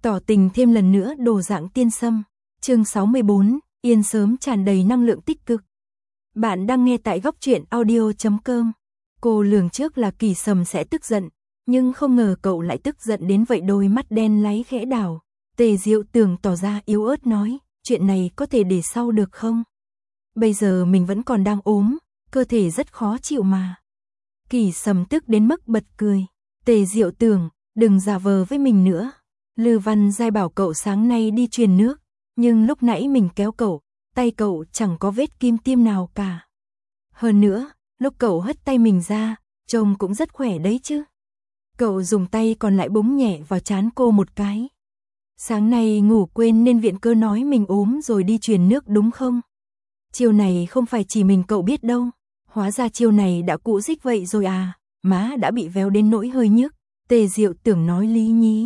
tỏ tình thêm lần nữa đồ dạng tiên sâm. Chương 64, Yên sớm tràn đầy năng lượng tích cực. Bạn đang nghe tại góc truyện audio.com. Cô lường trước là Kỳ Sầm sẽ tức giận, nhưng không ngờ cậu lại tức giận đến vậy, đôi mắt đen láy khẽ đảo. Tề Diệu Tường tỏ ra yếu ớt nói, chuyện này có thể để sau được không? Bây giờ mình vẫn còn đang ốm, cơ thể rất khó chịu mà. Kỳ Sầm tức đến mức bật cười. Tề Diệu Tường, đừng giả vờ với mình nữa. Lư Văn Giai bảo cậu sáng nay đi truyền nước, nhưng lúc nãy mình kéo cậu, tay cậu chẳng có vết kim tiêm nào cả. Hơn nữa, lúc cậu hất tay mình ra, trông cũng rất khỏe đấy chứ. Cậu dùng tay còn lại búng nhẹ vào trán cô một cái. Sáng nay ngủ quên nên viện cơ nói mình ốm rồi đi truyền nước đúng không? Chiêu này không phải chỉ mình cậu biết đâu. Hóa ra chiêu này đã cũ dích vậy rồi à, má đã bị véo đến nỗi hơi nhức. Tề Diệu Tưởng nói lý nhí.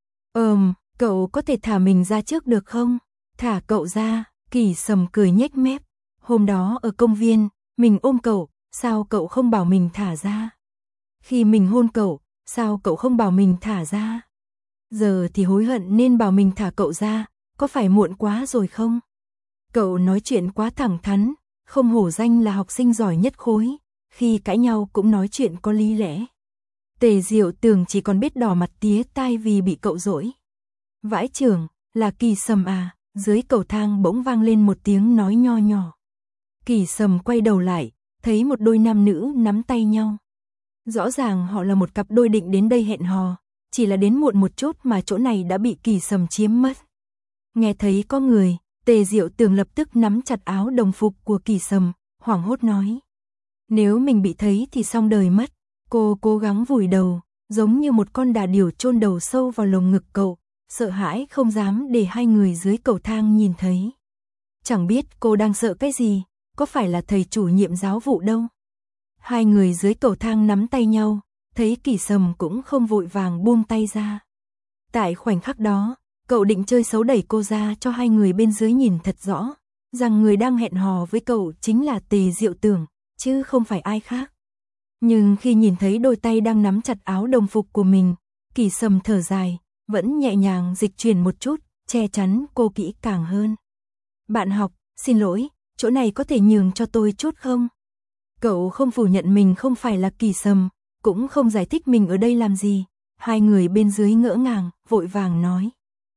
Cậu có thể thả mình ra trước được không? Thả cậu ra, Kỳ Sầm cười nhếch mép. Hôm đó ở công viên, mình ôm cậu, sao cậu không bảo mình thả ra? Khi mình hôn cậu, sao cậu không bảo mình thả ra? Giờ thì hối hận nên bảo mình thả cậu ra, có phải muộn quá rồi không? Cậu nói chuyện quá thẳng thắn, không hổ danh là học sinh giỏi nhất khối, khi cãi nhau cũng nói chuyện có lý lẽ. Tề Diệu Tường chỉ còn biết đỏ mặt tía tai vì bị cậu dỗi. Vãi chưởng, là Kỳ Sầm à? Dưới cầu thang bỗng vang lên một tiếng nói nho nhỏ. Kỳ Sầm quay đầu lại, thấy một đôi nam nữ nắm tay nhau. Rõ ràng họ là một cặp đôi định đến đây hẹn hò, chỉ là đến muộn một chút mà chỗ này đã bị Kỳ Sầm chiếm mất. Nghe thấy có người, Tề Diệu Tường lập tức nắm chặt áo đồng phục của Kỳ Sầm, hoảng hốt nói. Nếu mình bị thấy thì xong đời mất. Cô cố gắng vùi đầu, giống như một con đà điểu chôn đầu sâu vào lồng ngực cậu, sợ hãi không dám để hai người dưới cầu thang nhìn thấy. Chẳng biết cô đang sợ cái gì, có phải là thầy chủ nhiệm giáo vụ đâu. Hai người dưới cầu thang nắm tay nhau, thấy Kỳ Sầm cũng không vội vàng buông tay ra. Tại khoảnh khắc đó, cậu định chơi xấu đẩy cô ra cho hai người bên dưới nhìn thật rõ, rằng người đang hẹn hò với cậu chính là Tề Diệu Tường, chứ không phải ai khác. Nhưng khi nhìn thấy đôi tay đang nắm chặt áo đồng phục của mình, Kỳ Sầm thở dài, vẫn nhẹ nhàng dịch chuyển một chút, che chắn cô kỹ càng hơn. Bạn học, xin lỗi, chỗ này có thể nhường cho tôi chút không? Cậu không phủ nhận mình không phải là Kỳ Sầm, cũng không giải thích mình ở đây làm gì. Hai người bên dưới ngỡ ngàng, vội vàng nói.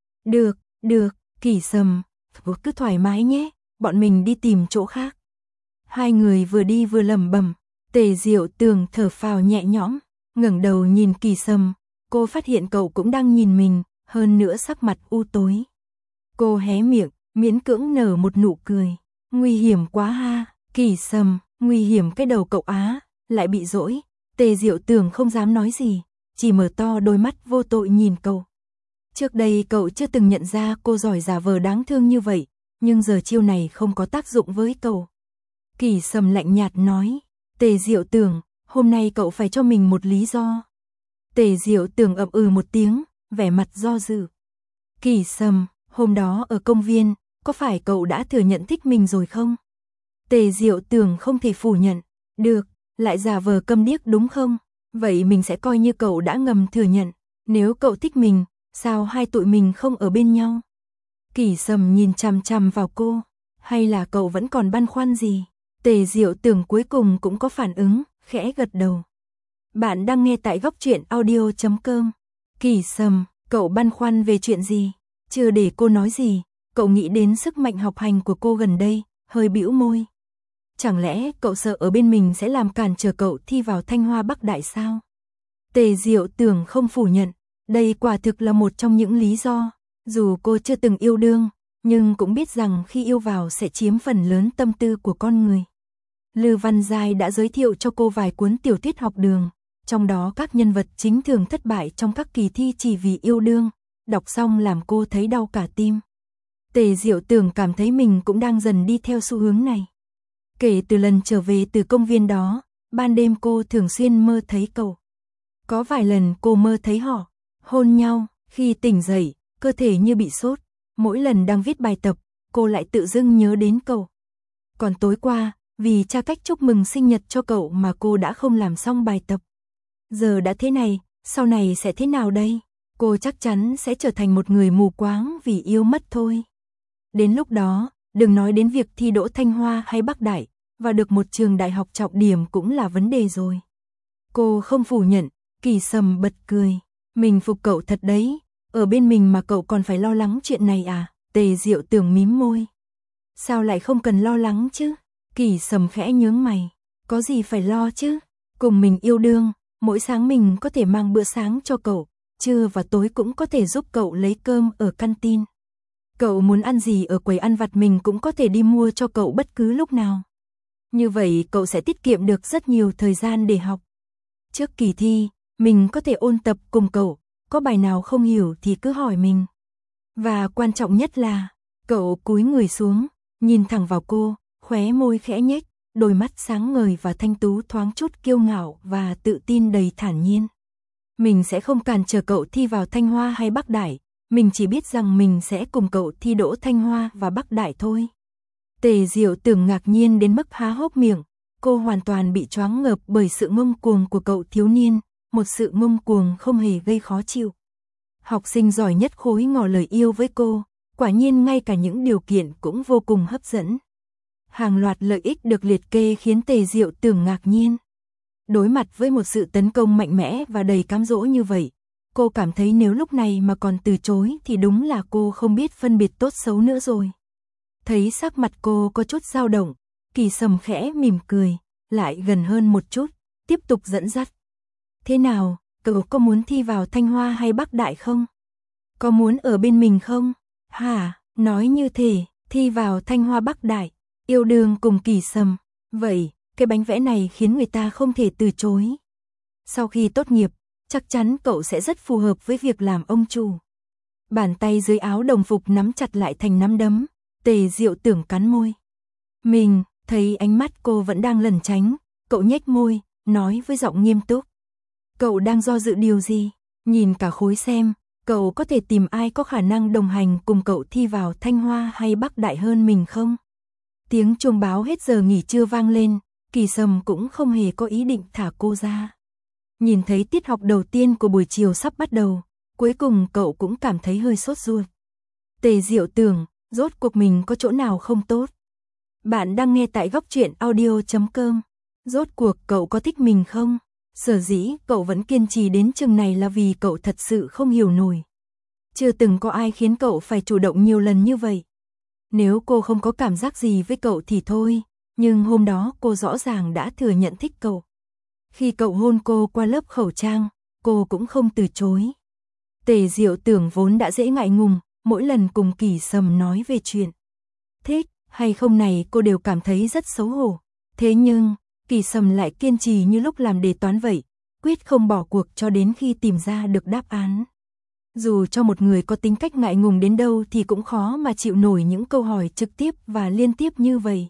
Được, Kỳ Sầm, cứ thoải mái nhé, bọn mình đi tìm chỗ khác. Hai người vừa đi vừa lẩm bẩm. Tề Diệu Tường thở phào nhẹ nhõm, ngẩng đầu nhìn Kỳ Sầm, cô phát hiện cậu cũng đang nhìn mình, hơn nữa sắc mặt u tối. Cô hé miệng, miễn cưỡng nở một nụ cười. Nguy hiểm quá ha, Kỳ Sầm, nguy hiểm cái đầu cậu á, lại bị dỗi. Tề Diệu Tường không dám nói gì, chỉ mở to đôi mắt vô tội nhìn cậu. Trước đây cậu chưa từng nhận ra cô giỏi giả vờ đáng thương như vậy, nhưng giờ chiêu này không có tác dụng với cậu. Kỳ Sầm lạnh nhạt nói. Tề Diệu Tường, hôm nay cậu phải cho mình một lý do. Tề Diệu Tường ậm ừ một tiếng, vẻ mặt do dự. Kỳ Sầm, hôm đó ở công viên, có phải cậu đã thừa nhận thích mình rồi không? Tề Diệu Tường không thể phủ nhận. Được, lại giả vờ câm điếc đúng không? Vậy mình sẽ coi như cậu đã ngầm thừa nhận. Nếu cậu thích mình, sao hai tụi mình không ở bên nhau? Kỳ Sầm nhìn chằm chằm vào cô. Hay là cậu vẫn còn băn khoăn gì? Tề Diệu Tường cuối cùng cũng có phản ứng, khẽ gật đầu. Bạn đang nghe tại góc truyện audio.com. Kỳ Sầm, cậu băn khoăn về chuyện gì? Chưa để cô nói gì, cậu nghĩ đến sức mạnh học hành của cô gần đây, hơi bĩu môi. Chẳng lẽ cậu sợ ở bên mình sẽ làm cản trở cậu thi vào Thanh Hoa Bắc Đại sao? Tề Diệu Tường không phủ nhận, đây quả thực là một trong những lý do. Dù cô chưa từng yêu đương, nhưng cũng biết rằng khi yêu vào sẽ chiếm phần lớn tâm tư của con người. Lư Văn Giai đã giới thiệu cho cô vài cuốn tiểu thuyết học đường, trong đó các nhân vật chính thường thất bại trong các kỳ thi chỉ vì yêu đương, đọc xong làm cô thấy đau cả tim. Tề Diệu Tường cảm thấy mình cũng đang dần đi theo xu hướng này. Kể từ lần trở về từ công viên đó, ban đêm cô thường xuyên mơ thấy cậu. Có vài lần cô mơ thấy họ hôn nhau, khi tỉnh dậy, cơ thể như bị sốt. Mỗi lần đang viết bài tập, cô lại tự dưng nhớ đến cậu. Còn tối qua, vì tra cách chúc mừng sinh nhật cho cậu mà cô đã không làm xong bài tập. Giờ đã thế này, sau này sẽ thế nào đây? cô chắc chắn sẽ trở thành một người mù quáng vì yêu mất thôi. Đến lúc đó, đừng nói đến việc thi đỗ Thanh Hoa hay Bắc Đại, và được một trường đại học trọng điểm cũng là vấn đề rồi. Cô không phủ nhận, Kỳ Sầm bật cười. Mình phục cậu thật đấy, ở bên mình mà cậu còn phải lo lắng chuyện này à? Tề Diệu Tưởng mím môi. Sao lại không cần lo lắng chứ? Kỳ Sầm khẽ nhướng mày. Có gì phải lo chứ? Cùng mình yêu đương, mỗi sáng mình có thể mang bữa sáng cho cậu, trưa và tối cũng có thể giúp cậu lấy cơm ở canteen. Cậu muốn ăn gì ở quầy ăn vặt mình cũng có thể đi mua cho cậu bất cứ lúc nào. Như vậy cậu sẽ tiết kiệm được rất nhiều thời gian để học. Trước kỳ thi, mình có thể ôn tập cùng cậu, có bài nào không hiểu thì cứ hỏi mình. Và quan trọng nhất là, cậu cúi người xuống, nhìn thẳng vào cô, khóe môi khẽ nhếch, đôi mắt sáng ngời và thanh tú thoáng chút kiêu ngạo và tự tin đầy thản nhiên. Mình sẽ không cản trở cậu thi vào Thanh Hoa hay Bắc Đại, mình chỉ biết rằng mình sẽ cùng cậu thi đỗ Thanh Hoa và Bắc Đại thôi. Tề Diệu Tưởng ngạc nhiên đến mức há hốc miệng, cô hoàn toàn bị choáng ngợp bởi sự ngông cuồng của cậu thiếu niên, một sự ngông cuồng không hề gây khó chịu. Học sinh giỏi nhất khối ngỏ lời yêu với cô, quả nhiên ngay cả những điều kiện cũng vô cùng hấp dẫn. Hàng loạt lợi ích được liệt kê khiến Tề Diệu Tưởng ngạc nhiên. Đối mặt với một sự tấn công mạnh mẽ và đầy cám dỗ như vậy, cô cảm thấy nếu lúc này mà còn từ chối thì đúng là cô không biết phân biệt tốt xấu nữa rồi. Thấy sắc mặt cô có chút dao động, Kỳ Sầm khẽ mỉm cười, lại gần hơn một chút, tiếp tục dẫn dắt. Thế nào, cậu có muốn thi vào Thanh Hoa hay Bắc Đại không? Có muốn ở bên mình không? Hả, nói như thế, thi vào Thanh Hoa Bắc Đại, yêu đương cùng Kỳ Sầm, vậy, cái bánh vẽ này khiến người ta không thể từ chối. Sau khi tốt nghiệp, chắc chắn cậu sẽ rất phù hợp với việc làm ông chủ. Bàn tay dưới áo đồng phục nắm chặt lại thành nắm đấm, Tề Diệu Tưởng cắn môi. Mình, thấy ánh mắt cô vẫn đang lẩn tránh, cậu nhếch môi, nói với giọng nghiêm túc. Cậu đang do dự điều gì? Nhìn cả khối xem, cậu có thể tìm ai có khả năng đồng hành cùng cậu thi vào Thanh Hoa hay Bắc Đại hơn mình không? Tiếng chuông báo hết giờ nghỉ trưa vang lên, Kỳ Sầm cũng không hề có ý định thả cô ra. Nhìn thấy tiết học đầu tiên của buổi chiều sắp bắt đầu, cuối cùng cậu cũng cảm thấy hơi sốt ruột. Tề Diệu Tưởng, rốt cuộc mình có chỗ nào không tốt? Bạn đang nghe tại góc truyện audio.com. Rốt cuộc cậu có thích mình không? Sở dĩ cậu vẫn kiên trì đến chừng này là vì cậu thật sự không hiểu nổi. Chưa từng có ai khiến cậu phải chủ động nhiều lần như vậy. Nếu cô không có cảm giác gì với cậu thì thôi, nhưng hôm đó cô rõ ràng đã thừa nhận thích cậu. Khi cậu hôn cô qua lớp khẩu trang, cô cũng không từ chối. Tề Diệu Tưởng vốn đã dễ ngại ngùng, mỗi lần cùng Kỳ Sầm nói về chuyện thích hay không này cô đều cảm thấy rất xấu hổ. Thế nhưng, Kỳ Sầm lại kiên trì như lúc làm đề toán vậy, quyết không bỏ cuộc cho đến khi tìm ra được đáp án. Dù cho một người có tính cách ngại ngùng đến đâu thì cũng khó mà chịu nổi những câu hỏi trực tiếp và liên tiếp như vậy.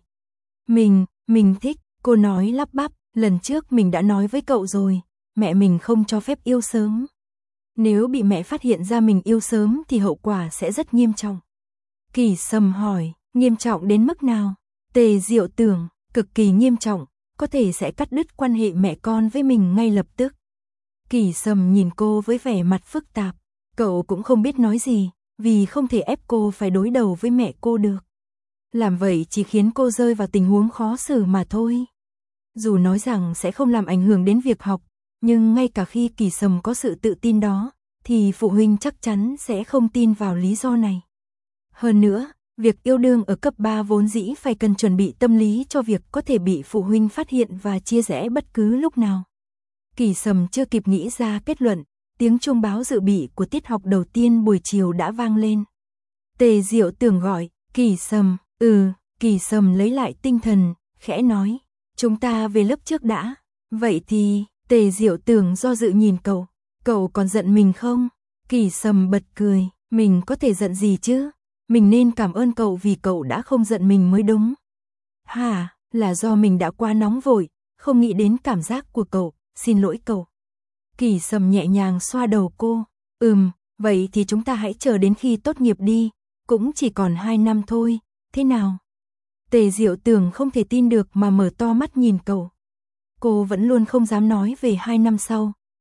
Mình thích, cô nói lắp bắp, lần trước mình đã nói với cậu rồi, mẹ mình không cho phép yêu sớm. Nếu bị mẹ phát hiện ra mình yêu sớm thì hậu quả sẽ rất nghiêm trọng. Kỳ Sầm hỏi, nghiêm trọng đến mức nào? Tề Diệu Tưởng, cực kỳ nghiêm trọng, có thể sẽ cắt đứt quan hệ mẹ con với mình ngay lập tức. Kỳ Sầm nhìn cô với vẻ mặt phức tạp, cậu cũng không biết nói gì, vì không thể ép cô phải đối đầu với mẹ cô được. Làm vậy chỉ khiến cô rơi vào tình huống khó xử mà thôi. Dù nói rằng sẽ không làm ảnh hưởng đến việc học, nhưng ngay cả khi Kỳ Sầm có sự tự tin đó, thì phụ huynh chắc chắn sẽ không tin vào lý do này. Hơn nữa, việc yêu đương ở cấp 3 vốn dĩ phải cần chuẩn bị tâm lý cho việc có thể bị phụ huynh phát hiện và chia rẽ bất cứ lúc nào. Kỳ Sầm chưa kịp nghĩ ra kết luận, tiếng chuông báo dự bị của tiết học đầu tiên buổi chiều đã vang lên. Tề Diệu Tưởng gọi, Kỳ Sầm, Kỳ Sầm lấy lại tinh thần, khẽ nói, chúng ta về lớp trước đã. Vậy thì, Tề Diệu Tưởng do dự nhìn cậu còn giận mình không? Kỳ Sầm bật cười, mình có thể giận gì chứ? Mình nên cảm ơn cậu vì cậu đã không giận mình mới đúng. Hả, là do mình đã quá nóng vội, không nghĩ đến cảm giác của cậu, xin lỗi cậu. Kỳ Sầm nhẹ nhàng xoa đầu cô, vậy thì chúng ta hãy chờ đến khi tốt nghiệp đi, cũng chỉ còn 2 năm thôi, thế nào? Tề Diệu Tưởng không thể tin được mà mở to mắt nhìn cậu. Cô vẫn luôn không dám nói về 2 năm sau,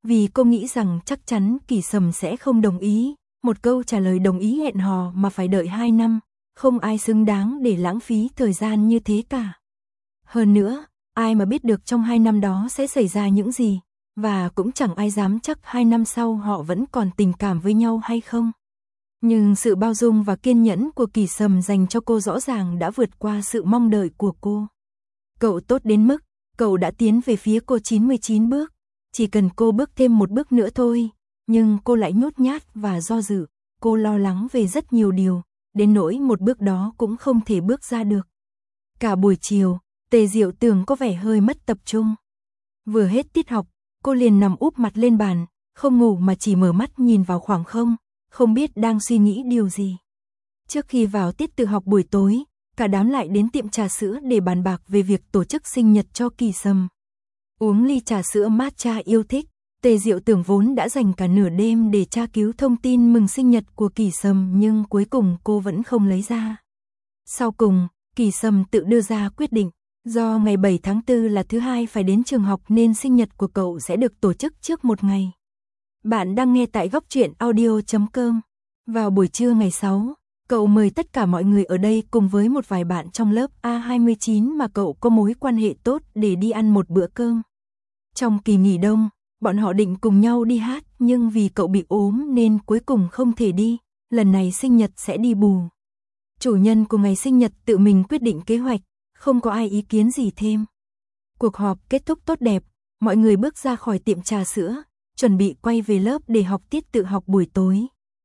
vì cô nghĩ rằng chắc chắn Kỳ Sầm sẽ không đồng ý, một câu trả lời đồng ý hẹn hò mà phải đợi 2 năm, không ai xứng đáng để lãng phí thời gian như thế cả. Hơn nữa, ai mà biết được trong 2 năm đó sẽ xảy ra những gì, và cũng chẳng ai dám chắc 2 năm sau họ vẫn còn tình cảm với nhau hay không. Nhưng sự bao dung và kiên nhẫn của Kỳ Sầm dành cho cô rõ ràng đã vượt qua sự mong đợi của cô. Cậu tốt đến mức, cậu đã tiến về phía cô 99 bước, chỉ cần cô bước thêm một bước nữa thôi, nhưng cô lại nhút nhát và do dự, cô lo lắng về rất nhiều điều, đến nỗi một bước đó cũng không thể bước ra được. Cả buổi chiều, Tề Diệu Tường có vẻ hơi mất tập trung. Vừa hết tiết học, cô liền nằm úp mặt lên bàn, không ngủ mà chỉ mở mắt nhìn vào khoảng không, không biết đang suy nghĩ điều gì. Trước khi vào tiết tự học buổi tối, cả đám lại đến tiệm trà sữa để bàn bạc về việc tổ chức sinh nhật cho Kỳ Sầm. Uống ly trà sữa matcha yêu thích, Tề Diệu Tường vốn đã dành cả nửa đêm để tra cứu thông tin mừng sinh nhật của Kỳ Sầm nhưng cuối cùng cô vẫn không lấy ra. Sau cùng, Kỳ Sầm tự đưa ra quyết định, do ngày 7 tháng 4 là thứ hai phải đến trường học nên sinh nhật của cậu sẽ được tổ chức trước một ngày. Bạn đang nghe tại góc truyện audio.com. Vào buổi trưa ngày 6, cậu mời tất cả mọi người ở đây cùng với một vài bạn trong lớp A29 mà cậu có mối quan hệ tốt để đi ăn một bữa cơm. Trong kỳ nghỉ đông, bọn họ định cùng nhau đi hát nhưng vì cậu bị ốm nên cuối cùng không thể đi, lần này sinh nhật sẽ đi bù. Chủ nhân của ngày sinh nhật tự mình quyết định kế hoạch, không có ai ý kiến gì thêm. Cuộc họp kết thúc tốt đẹp, mọi người bước ra khỏi tiệm trà sữa, chuẩn bị quay về lớp để học tiết tự học buổi tối.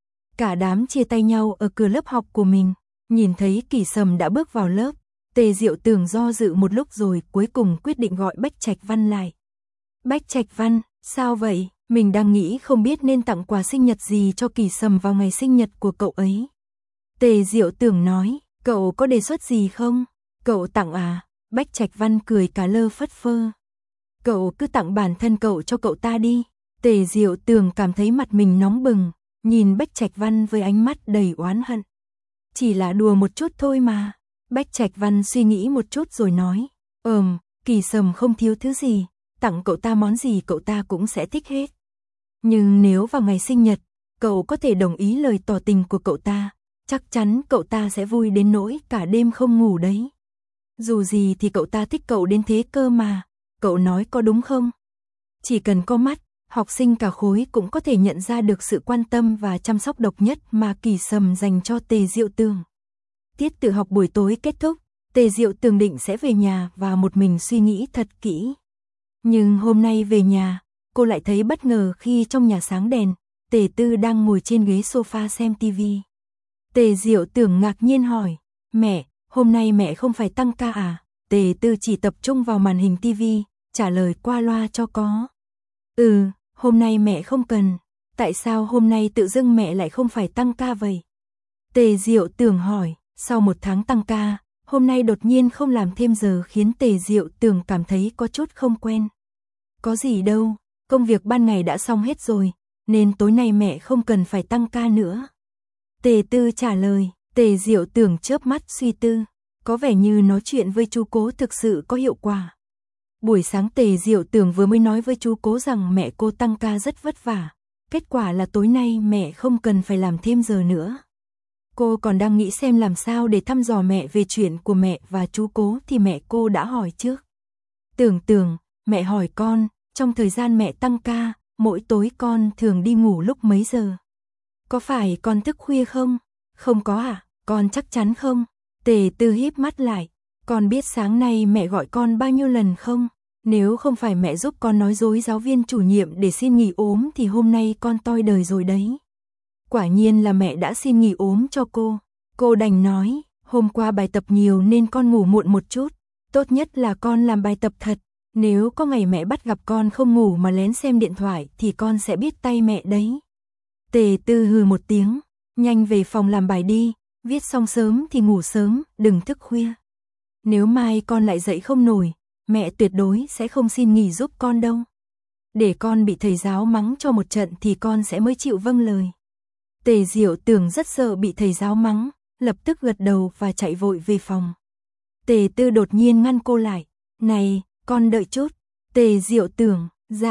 Cả đám chia tay nhau ở cửa lớp học của mình, nhìn thấy Kỳ Sầm đã bước vào lớp, Tề Diệu Tường do dự một lúc rồi cuối cùng quyết định gọi Bách Trạch Văn lại. Bách Trạch Văn, sao vậy? Mình đang nghĩ không biết nên tặng quà sinh nhật gì cho Kỳ Sầm vào ngày sinh nhật của cậu ấy. Tề Diệu Tường nói, cậu có đề xuất gì không? Cậu tặng à? Bách Trạch Văn cười cả lơ phất phơ. Cậu cứ tặng bản thân cậu cho cậu ta đi. Tề Diệu Tường cảm thấy mặt mình nóng bừng, nhìn Bách Trạch Văn với ánh mắt đầy oán hận. Chỉ là đùa một chút thôi mà. Bách Trạch Văn suy nghĩ một chút rồi nói, Kỳ Sầm không thiếu thứ gì, tặng cậu ta món gì cậu ta cũng sẽ thích hết. Nhưng nếu vào ngày sinh nhật, cậu có thể đồng ý lời tỏ tình của cậu ta, chắc chắn cậu ta sẽ vui đến nỗi cả đêm không ngủ đấy. Dù gì thì cậu ta thích cậu đến thế cơ mà, cậu nói có đúng không? Chỉ cần có mắt, học sinh cả khối cũng có thể nhận ra được sự quan tâm và chăm sóc độc nhất mà Kỳ Sầm dành cho Tề Diệu Tường. Tiết tự học buổi tối kết thúc, Tề Diệu Tường định sẽ về nhà và một mình suy nghĩ thật kỹ. Nhưng hôm nay về nhà, cô lại thấy bất ngờ khi trong nhà sáng đèn, Tề Tư đang ngồi trên ghế sofa xem tivi. Tề Diệu Tường ngạc nhiên hỏi, mẹ, hôm nay mẹ không phải tăng ca à? Tề Tư chỉ tập trung vào màn hình tivi, trả lời qua loa cho có. Hôm nay mẹ không cần. Tại sao hôm nay tự dưng mẹ lại không phải tăng ca vậy? Tề Diệu Tường hỏi, sau 1 tháng tăng ca, hôm nay đột nhiên không làm thêm giờ khiến Tề Diệu Tường cảm thấy có chút không quen. Có gì đâu, công việc ban ngày đã xong hết rồi, nên tối nay mẹ không cần phải tăng ca nữa. Tề Tư trả lời, Tề Diệu Tường chớp mắt suy tư, có vẻ như nói chuyện với chú Cố thực sự có hiệu quả. Buổi sáng Tề Diệu Tường vừa mới nói với chú Cố rằng mẹ cô tăng ca rất vất vả, kết quả là tối nay mẹ không cần phải làm thêm giờ nữa. Cô còn đang nghĩ xem làm sao để thăm dò mẹ về chuyện của mẹ và chú Cố thì mẹ cô đã hỏi trước. Tường, mẹ hỏi con, trong thời gian mẹ tăng ca, mỗi tối con thường đi ngủ lúc mấy giờ? Có phải con thức khuya không? Không có à, con chắc chắn không? Tề Tư híp mắt lại, con biết sáng nay mẹ gọi con bao nhiêu lần không? Nếu không phải mẹ giúp con nói dối giáo viên chủ nhiệm để xin nghỉ ốm thì hôm nay con toi đời rồi đấy. Quả nhiên là mẹ đã xin nghỉ ốm cho cô. Cô đành nói, hôm qua bài tập nhiều nên con ngủ muộn một chút. Tốt nhất là con làm bài tập thật. Nếu có ngày mẹ bắt gặp con không ngủ mà lén xem điện thoại thì con sẽ biết tay mẹ đấy. Tề Tư hừ một tiếng, nhanh về phòng làm bài đi, viết xong sớm thì ngủ sớm, đừng thức khuya. Nếu mai con lại dậy không nổi, mẹ tuyệt đối sẽ không xin nghỉ giúp con đâu. Để con bị thầy giáo mắng cho một trận thì con sẽ mới chịu vâng lời. Tề Diệu Tường rất sợ bị thầy giáo mắng, lập tức gật đầu và chạy vội về phòng. Tề Tư đột nhiên ngăn cô lại, này, con đợi chút. Tề Diệu Tường, dạ,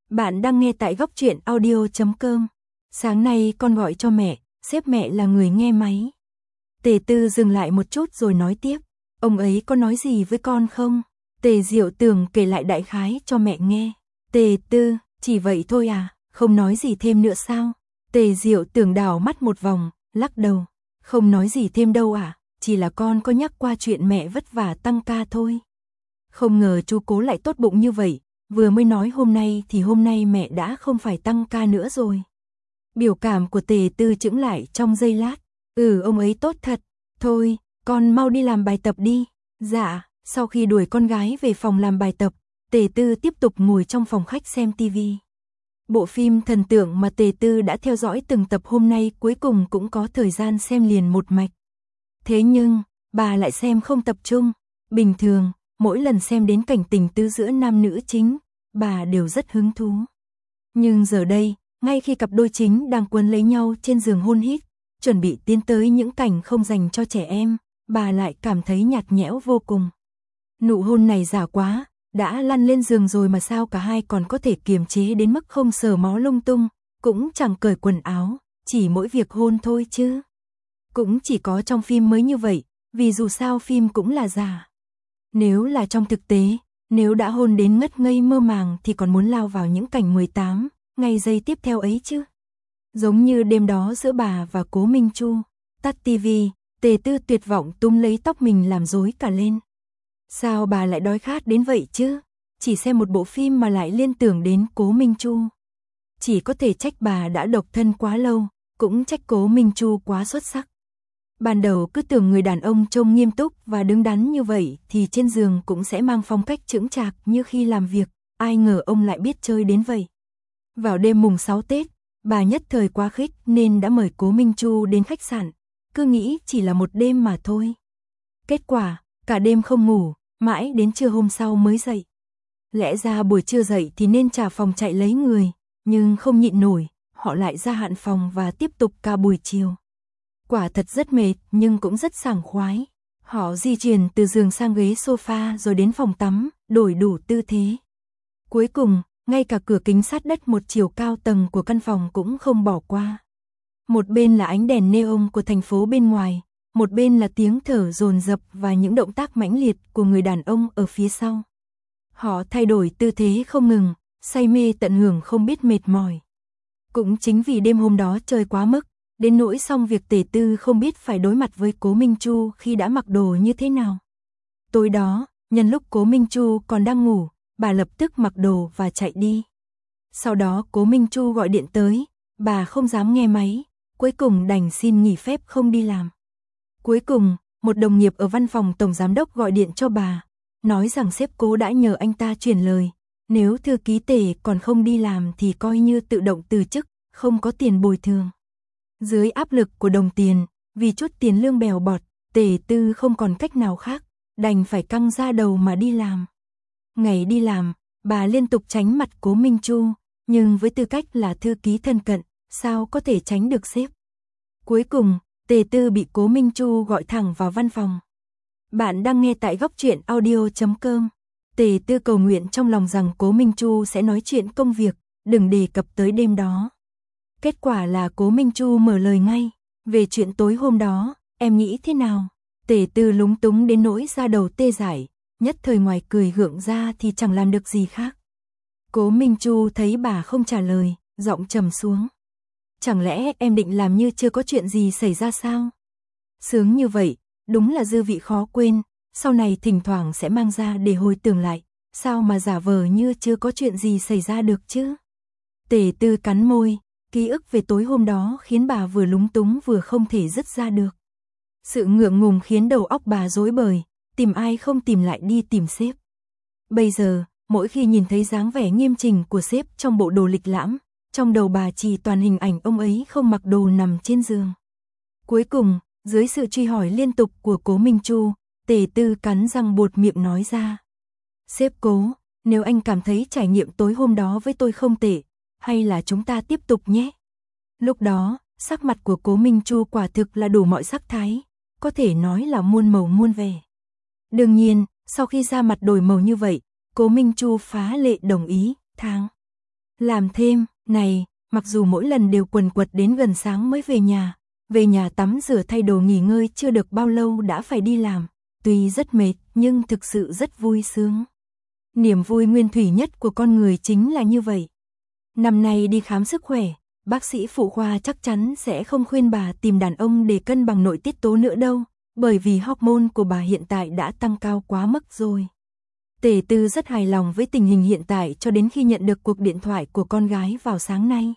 Bạn đang nghe tại góc truyện audio.com. Sáng nay con gọi cho mẹ, sếp mẹ là người nghe máy. Tề Tư dừng lại một chút rồi nói tiếp. Ông ấy có nói gì với con không? Tề Diệu Tường kể lại đại khái cho mẹ nghe. Tề Tư, chỉ vậy thôi à, không nói gì thêm nữa sao? Tề Diệu Tường đảo mắt một vòng, lắc đầu. Không nói gì thêm đâu à, chỉ là con có nhắc qua chuyện mẹ vất vả tăng ca thôi. Không ngờ chú Cố lại tốt bụng như vậy, vừa mới nói hôm nay thì hôm nay mẹ đã không phải tăng ca nữa rồi. Biểu cảm của Tề Tư chững lại trong giây lát. Ông ấy tốt thật. Thôi, con mau đi làm bài tập đi. Dạ, sau khi đuổi con gái về phòng làm bài tập, Tề Tư tiếp tục ngồi trong phòng khách xem tivi. Bộ phim thần tượng mà Tề Tư đã theo dõi từng tập hôm nay cuối cùng cũng có thời gian xem liền một mạch. Thế nhưng, bà lại xem không tập trung. Bình thường, mỗi lần xem đến cảnh tình tứ giữa nam nữ chính, bà đều rất hứng thú. Nhưng giờ đây, ngay khi cặp đôi chính đang quấn lấy nhau trên giường hôn hít, chuẩn bị tiến tới những cảnh không dành cho trẻ em, bà lại cảm thấy nhạt nhẽo vô cùng. Nụ hôn này giả quá, đã lăn lên giường rồi mà sao cả hai còn có thể kiềm chế đến mức không sờ mó lung tung, cũng chẳng cởi quần áo, chỉ mỗi việc hôn thôi chứ. Cũng chỉ có trong phim mới như vậy, vì dù sao phim cũng là giả. Nếu là trong thực tế, nếu đã hôn đến ngất ngây mơ màng thì còn muốn lao vào những cảnh 18 ngày giây tiếp theo ấy chứ. Giống như đêm đó giữa bà và Cố Minh Chu, tắt tivi, Tề Tư tuyệt vọng túm lấy tóc mình làm rối cả lên. Sao bà lại đói khát đến vậy chứ? Chỉ xem một bộ phim mà lại liên tưởng đến Cố Minh Chu. Chỉ có thể trách bà đã độc thân quá lâu, cũng trách Cố Minh Chu quá xuất sắc. Ban đầu cứ tưởng người đàn ông trông nghiêm túc và đứng đắn như vậy thì trên giường cũng sẽ mang phong cách chững chạc như khi làm việc, ai ngờ ông lại biết chơi đến vậy. Vào đêm mùng 6 Tết, bà nhất thời quá khích nên đã mời Cố Minh Chu đến khách sạn, cứ nghĩ chỉ là một đêm mà thôi. Kết quả, cả đêm không ngủ, mãi đến trưa hôm sau mới dậy. Lẽ ra buổi trưa dậy thì nên trả phòng chạy lấy người, nhưng không nhịn nổi, họ lại ra hạn phòng và tiếp tục cả buổi chiều. Quả thật rất mệt nhưng cũng rất sảng khoái. Họ di chuyển từ giường sang ghế sofa rồi đến phòng tắm, đổi đủ tư thế. Cuối cùng, ngay cả cửa kính sát đất một chiều cao tầng của căn phòng cũng không bỏ qua. Một bên là ánh đèn neon của thành phố bên ngoài, một bên là tiếng thở dồn dập và những động tác mãnh liệt của người đàn ông ở phía sau. Họ thay đổi tư thế không ngừng, say mê tận hưởng không biết mệt mỏi. Cũng chính vì đêm hôm đó chơi quá mức, đến nỗi xong việc Tề Tư không biết phải đối mặt với Cố Minh Chu khi đã mặc đồ như thế nào. Tối đó, nhân lúc Cố Minh Chu còn đang ngủ, bà lập tức mặc đồ và chạy đi. Sau đó Cố Minh Chu gọi điện tới, bà không dám nghe máy, cuối cùng đành xin nghỉ phép không đi làm. Cuối cùng, một đồng nghiệp ở văn phòng tổng giám đốc gọi điện cho bà, nói rằng sếp Cố đã nhờ anh ta chuyển lời, nếu thư ký Tề còn không đi làm thì coi như tự động từ chức, không có tiền bồi thường. Dưới áp lực của đồng tiền, vì chút tiền lương bèo bọt, Tề Tư không còn cách nào khác, đành phải căng da đầu mà đi làm. Ngày đi làm, bà liên tục tránh mặt Cố Minh Chu, nhưng với tư cách là thư ký thân cận, sao có thể tránh được sếp. Cuối cùng, Tề Tư bị Cố Minh Chu gọi thẳng vào văn phòng. Bạn đang nghe tại góc truyện audio.com. Tề Tư cầu nguyện trong lòng rằng Cố Minh Chu sẽ nói chuyện công việc, đừng đề cập tới đêm đó. Kết quả là Cố Minh Chu mở lời ngay, về chuyện tối hôm đó, em nghĩ thế nào? Tề Tư lúng túng đến nỗi da đầu tê dại, nhất thời ngoài cười gượng ra thì chẳng làm được gì khác. Cố Minh Chu thấy bà không trả lời, giọng trầm xuống. Chẳng lẽ em định làm như chưa có chuyện gì xảy ra sao? Sướng như vậy, đúng là dư vị khó quên, sau này thỉnh thoảng sẽ mang ra để hồi tưởng lại, sao mà giả vờ như chưa có chuyện gì xảy ra được chứ? Tề Tư cắn môi, ký ức về tối hôm đó khiến bà vừa lúng túng vừa không thể dứt ra được. Sự ngượng ngùng khiến đầu óc bà rối bời, tìm ai không tìm lại đi tìm sếp. Bây giờ, mỗi khi nhìn thấy dáng vẻ nghiêm chỉnh của sếp trong bộ đồ lịch lãm, trong đầu bà chỉ toàn hình ảnh ông ấy không mặc đồ nằm trên giường. Cuối cùng, dưới sự truy hỏi liên tục của Cố Minh Chu, Tề Tư cắn răng buột miệng nói ra. Sếp Cố, nếu anh cảm thấy trải nghiệm tối hôm đó với tôi không tệ, hay là chúng ta tiếp tục nhé? Lúc đó, sắc mặt của Cố Minh Chu quả thực là đủ mọi sắc thái, có thể nói là muôn màu muôn vẻ. Đương nhiên, sau khi da mặt đổi màu như vậy, Cố Minh Chu phá lệ đồng ý, tháng. Làm thêm, này, mặc dù mỗi lần đều quần quật đến gần sáng mới về nhà tắm rửa thay đồ nghỉ ngơi chưa được bao lâu đã phải đi làm, tuy rất mệt nhưng thực sự rất vui sướng. Niềm vui nguyên thủy nhất của con người chính là như vậy. Năm nay đi khám sức khỏe, bác sĩ phụ khoa chắc chắn sẽ không khuyên bà tìm đàn ông để cân bằng nội tiết tố nữa đâu, bởi vì hormone của bà hiện tại đã tăng cao quá mức rồi. Tề Tư rất hài lòng với tình hình hiện tại cho đến khi nhận được cuộc điện thoại của con gái vào sáng nay.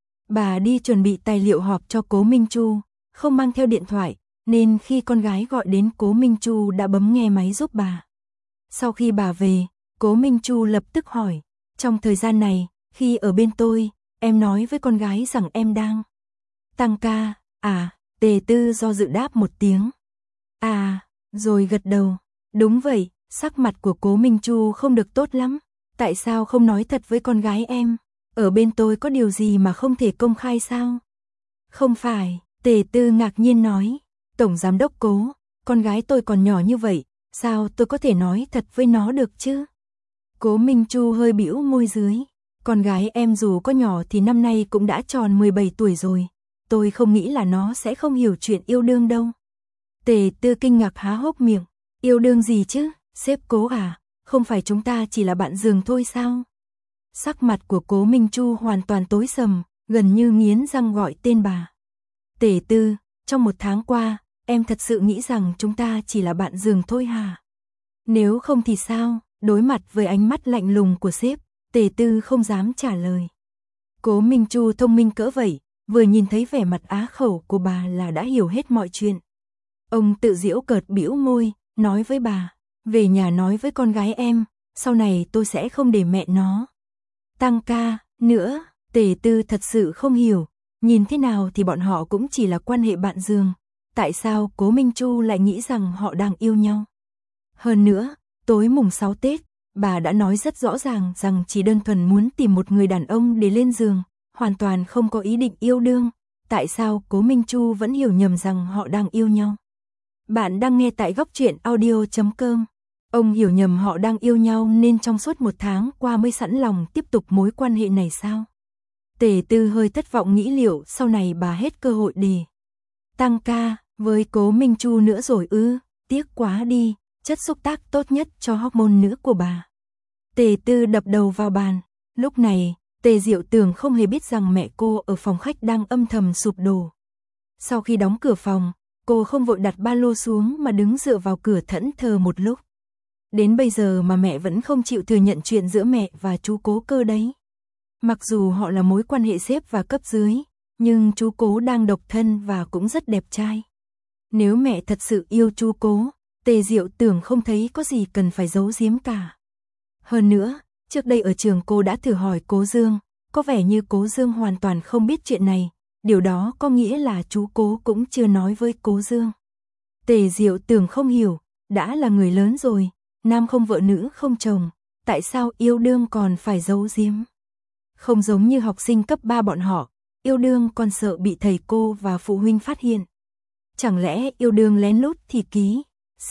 Bà đi chuẩn bị tài liệu họp cho Cố Minh Chu, không mang theo điện thoại, nên khi con gái gọi đến Cố Minh Chu đã bấm nghe máy giúp bà. Sau khi bà về, Cố Minh Chu lập tức hỏi, trong thời gian này, khi ở bên tôi, em nói với con gái rằng em đang tăng ca, à, Tề Tư do dự đáp một tiếng. À, rồi gật đầu, đúng vậy, sắc mặt của Cố Minh Chu không được tốt lắm, tại sao không nói thật với con gái em, ở bên tôi có điều gì mà không thể công khai sao? Không phải, Tề Tư ngạc nhiên nói, Tổng Giám đốc Cố, con gái tôi còn nhỏ như vậy, sao tôi có thể nói thật với nó được chứ? Cố Minh Chu hơi bĩu môi dưới, con gái em dù có nhỏ thì năm nay cũng đã tròn 17 tuổi rồi, tôi không nghĩ là nó sẽ không hiểu chuyện yêu đương đâu. Tề Tư kinh ngạc há hốc miệng, yêu đương gì chứ, sếp Cố à, không phải chúng ta chỉ là bạn giường thôi sao? Sắc mặt của Cố Minh Chu hoàn toàn tối sầm, gần như nghiến răng gọi tên bà. Tề Tư, trong một tháng qua, em thật sự nghĩ rằng chúng ta chỉ là bạn giường thôi hả? Nếu không thì sao? Đối mặt với ánh mắt lạnh lùng của sếp, Tề Tư không dám trả lời. Cố Minh Chu thông minh cỡ vậy, vừa nhìn thấy vẻ mặt á khẩu của bà là đã hiểu hết mọi chuyện. Ông tự giễu cợt bĩu môi, nói với bà, về nhà nói với con gái em, sau này tôi sẽ không để mẹ nó tăng ca nữa. Tề Tư thật sự không hiểu, nhìn thế nào thì bọn họ cũng chỉ là quan hệ bạn giường, tại sao Cố Minh Chu lại nghĩ rằng họ đang yêu nhau? Hơn nữa, tối mùng 6 Tết, bà đã nói rất rõ ràng rằng chỉ đơn thuần muốn tìm một người đàn ông để lên giường, hoàn toàn không có ý định yêu đương, tại sao Cố Minh Chu vẫn hiểu nhầm rằng họ đang yêu nhau? Bạn đang nghe tại goctruyện.audio.com. Ông hiểu nhầm họ đang yêu nhau nên trong suốt một tháng qua mới sẵn lòng tiếp tục mối quan hệ này sao? Tề Tư hơi thất vọng nghĩ liệu sau này bà hết cơ hội để tăng ca với Cố Minh Chu nữa rồi ư, tiếc quá đi, chất xúc tác tốt nhất cho hormone nữ của bà. Tề Tư đập đầu vào bàn, lúc này, Tề Diệu Tường không hề biết rằng mẹ cô ở phòng khách đang âm thầm sụp đổ. Sau khi đóng cửa phòng, cô không vội đặt ba lô xuống mà đứng dựa vào cửa thẫn thờ một lúc. Đến bây giờ mà mẹ vẫn không chịu thừa nhận chuyện giữa mẹ và chú Cố Cơ đấy. Mặc dù họ là mối quan hệ sếp và cấp dưới, nhưng chú Cố đang độc thân và cũng rất đẹp trai. Nếu mẹ thật sự yêu chú Cố, Tề Diệu Tường không thấy có gì cần phải giấu giếm cả. Hơn nữa, trước đây ở trường cô đã thử hỏi Cố Dương, có vẻ như Cố Dương hoàn toàn không biết chuyện này, điều đó có nghĩa là chú Cố cũng chưa nói với Cố Dương. Tề Diệu Tường không hiểu, đã là người lớn rồi, nam không vợ nữ không chồng, tại sao yêu đương còn phải giấu giếm? Không giống như học sinh cấp 3 bọn họ, yêu đương còn sợ bị thầy cô và phụ huynh phát hiện. Chẳng lẽ yêu đương lén lút thì ký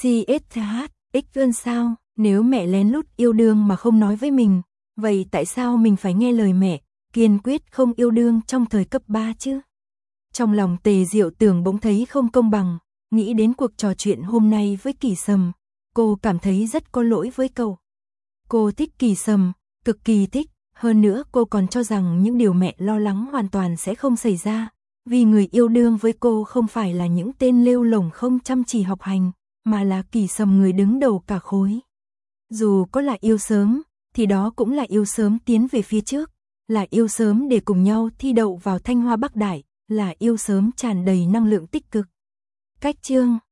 CSH hơn sao? Nếu mẹ lén lút yêu đương mà không nói với mình, vậy tại sao mình phải nghe lời mẹ, kiên quyết không yêu đương trong thời cấp 3 chứ? Trong lòng Tề Diệu Tường bỗng thấy không công bằng, nghĩ đến cuộc trò chuyện hôm nay với Kỳ Sầm, cô cảm thấy rất có lỗi với cậu. Cô thích Kỳ Sầm, cực kỳ thích, hơn nữa cô còn cho rằng những điều mẹ lo lắng hoàn toàn sẽ không xảy ra, vì người yêu đương với cô không phải là những tên lêu lổng không chăm chỉ học hành, mà là Kỳ Sầm người đứng đầu cả khối. Dù có là yêu sớm, thì đó cũng là yêu sớm tiến về phía trước, là yêu sớm để cùng nhau thi đậu vào Thanh Hoa Bắc Đại, là yêu sớm tràn đầy năng lượng tích cực. Cách chương